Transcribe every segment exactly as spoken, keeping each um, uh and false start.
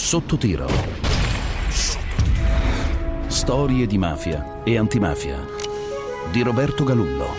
Sotto tiro. Storie di mafia e antimafia di Roberto Galullo.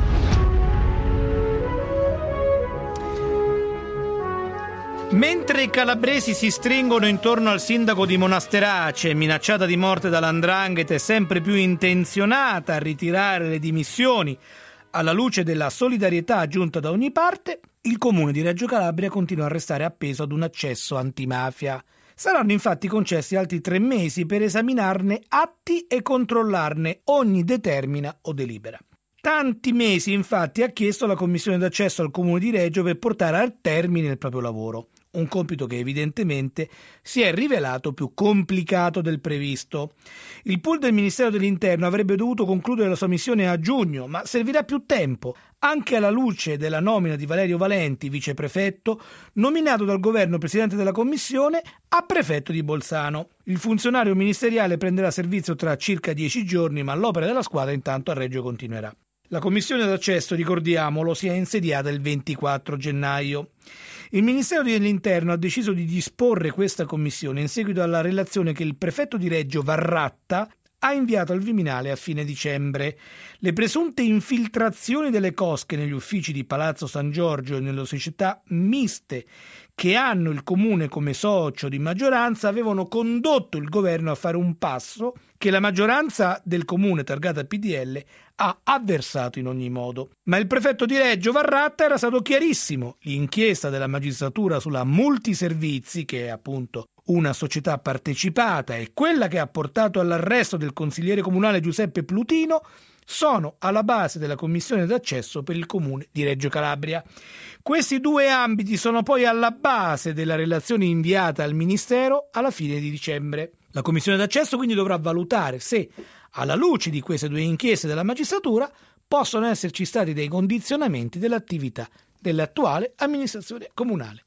Mentre i calabresi si stringono intorno al sindaco di Monasterace, minacciata di morte dalla 'ndrangheta e sempre più intenzionata a ritirare le dimissioni alla luce della solidarietà giunta da ogni parte, il comune di Reggio Calabria continua a restare appeso ad un accesso antimafia. Saranno infatti concessi altri tre mesi per esaminarne atti e controllarne ogni determina o delibera. Tanti mesi infatti ha chiesto la commissione d'accesso al comune di Reggio per portare a termine il proprio lavoro, un compito che evidentemente si è rivelato più complicato del previsto. Il pool del Ministero dell'Interno avrebbe dovuto concludere la sua missione a giugno, ma servirà più tempo, anche alla luce della nomina di Valerio Valenti, viceprefetto, nominato dal governo presidente della commissione a prefetto di Bolzano. Il funzionario ministeriale prenderà servizio tra circa dieci giorni, ma l'opera della squadra intanto a Reggio continuerà. La commissione d'accesso, ricordiamolo, si è insediata il ventiquattro gennaio. Il Ministero dell'Interno ha deciso di disporre questa commissione in seguito alla relazione che il prefetto di Reggio Varratta ha inviato al Viminale a fine dicembre. Le presunte infiltrazioni delle cosche negli uffici di Palazzo San Giorgio e nelle società miste che hanno il comune come socio di maggioranza avevano condotto il governo a fare un passo che la maggioranza del comune targata P D L ha avversato in ogni modo. Ma il prefetto di Reggio Varratta era stato chiarissimo. L'inchiesta della magistratura sulla Multiservizi, che è appunto una società partecipata e quella che ha portato all'arresto del consigliere comunale Giuseppe Plutino, sono alla base della commissione d'accesso per il comune di Reggio Calabria. Questi due ambiti sono poi alla base della relazione inviata al Ministero alla fine di dicembre. La commissione d'accesso quindi dovrà valutare se, alla luce di queste due inchieste della magistratura, possono esserci stati dei condizionamenti dell'attività dell'attuale amministrazione comunale.